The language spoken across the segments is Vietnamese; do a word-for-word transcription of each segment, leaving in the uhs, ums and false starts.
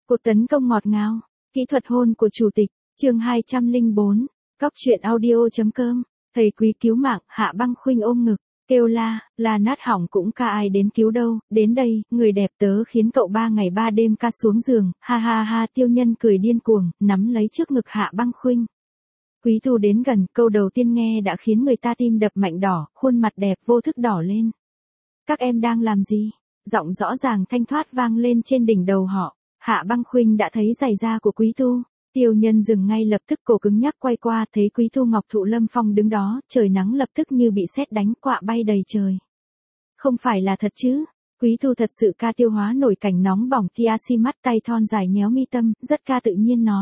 Cuộc tấn công ngọt ngào, kỹ thuật hôn của chủ tịch, chương hai trăm lẻ bốn, cóc truyện audio.com, thầy quý cứu mạng, Hạ Băng Khuynh ôm ngực, kêu la, là nát hỏng cũng ca ai đến cứu đâu, đến đây, người đẹp tớ khiến cậu ba ngày ba đêm ca xuống giường, ha ha ha. Tiêu Nhân cười điên cuồng, nắm lấy trước ngực Hạ Băng Khuynh. Quý Thu đến gần, câu đầu tiên nghe đã khiến người ta tim đập mạnh đỏ, khuôn mặt đẹp vô thức đỏ lên. Các em đang làm gì? Giọng rõ ràng thanh thoát vang lên trên đỉnh đầu họ. Hạ Băng Khuynh đã thấy giày da của Quý Thu. Tiêu Nhân dừng ngay lập tức, cổ cứng nhắc quay qua, thấy Quý Thu Ngọc Thụ Lâm Phong đứng đó, trời nắng lập tức như bị sét đánh, quạ bay đầy trời. Không phải là thật chứ? Quý Thu thật sự ca tiêu hóa nổi cảnh nóng bỏng, tia si mắt, tay thon dài nhéo mi tâm, rất ca tự nhiên nói.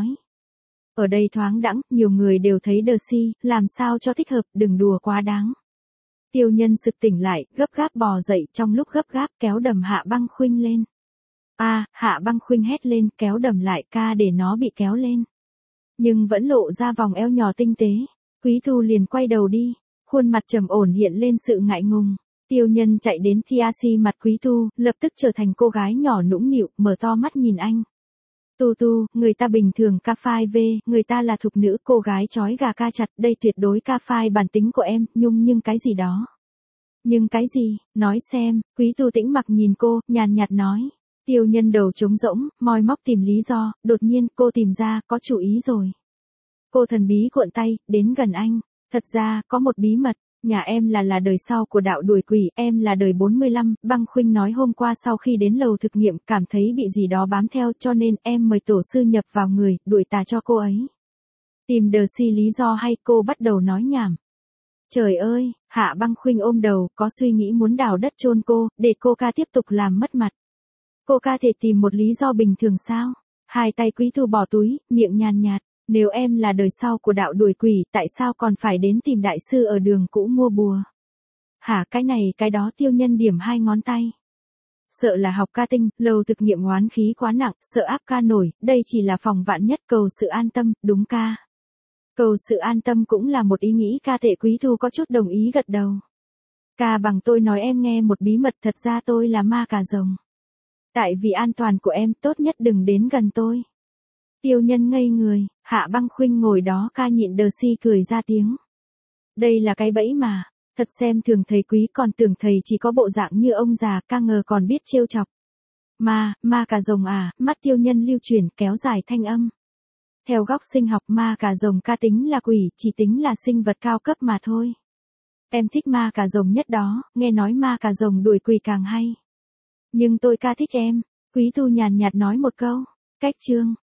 Ở đây thoáng đãng, nhiều người đều thấy đờ si, làm sao cho thích hợp, đừng đùa quá đáng. Tiêu Nhân sực tỉnh lại, gấp gáp bò dậy, trong lúc gấp gáp kéo đầm Hạ Băng Khuynh lên. A, à, Hạ Băng Khuynh hét lên, kéo đầm lại, ca để nó bị kéo lên. Nhưng vẫn lộ ra vòng eo nhỏ tinh tế. Quý Thu liền quay đầu đi, khuôn mặt trầm ổn hiện lên sự ngại ngùng. Tiêu Nhân chạy đến thia si mặt Quý Thu, lập tức trở thành cô gái nhỏ nũng nịu, mở to mắt nhìn anh. Tu Tu, người ta bình thường ca phai về, người ta là thục nữ, cô gái chói gà ca chặt, đây tuyệt đối ca phai bản tính của em, nhung nhưng cái gì đó. Nhưng cái gì, nói xem. Quý Thu tĩnh mặc nhìn cô, nhàn nhạt nói. Tiêu Nhân đầu trống rỗng, moi móc tìm lý do, đột nhiên cô tìm ra, có chủ ý rồi. Cô thần bí cuộn tay, đến gần anh. Thật ra, có một bí mật, nhà em là là đời sau của đạo đuổi quỷ, em là đời bốn mươi lăm, Băng Khuynh nói hôm qua sau khi đến lầu thực nghiệm, cảm thấy bị gì đó bám theo, cho nên em mời tổ sư nhập vào người, đuổi tà cho cô ấy. Tìm đờ si lý do hay, cô bắt đầu nói nhảm. Trời ơi, Hạ Băng Khuynh ôm đầu, có suy nghĩ muốn đào đất chôn cô, để cô ca tiếp tục làm mất mặt. Cô ca thể tìm một lý do bình thường sao? Hai tay Quý Thu bỏ túi, miệng nhàn nhạt. Nếu em là đời sau của đạo đuổi quỷ, tại sao còn phải đến tìm đại sư ở đường cũ mua bùa? Hả, cái này cái đó. Tiêu Nhân điểm hai ngón tay. Sợ là học ca tinh, lầu thực nghiệm oán khí quá nặng, sợ áp ca nổi, đây chỉ là phòng vạn nhất, cầu sự an tâm, đúng ca. Cầu sự an tâm cũng là một ý nghĩ ca thể. Quý Thu có chút đồng ý gật đầu. Ca bằng tôi nói em nghe một bí mật, thật ra tôi là ma cà rồng. Tại vì an toàn của em, tốt nhất đừng đến gần tôi. Tiêu Nhân ngây người, Hạ Băng Khuynh ngồi đó ca nhịn đờ si cười ra tiếng. Đây là cái bẫy mà, thật xem thường thầy Quý, còn tưởng thầy chỉ có bộ dạng như ông già, ca ngờ còn biết trêu chọc. Ma, ma cà rồng à, mắt Tiêu Nhân lưu chuyển, kéo dài thanh âm. Theo góc sinh học, ma cà rồng ca tính là quỷ, chỉ tính là sinh vật cao cấp mà thôi. Em thích ma cà rồng nhất đó, nghe nói ma cà rồng đuổi quỷ càng hay. Nhưng tôi ca thích em, Quý Thu nhàn nhạt nói một câu. Cách chương.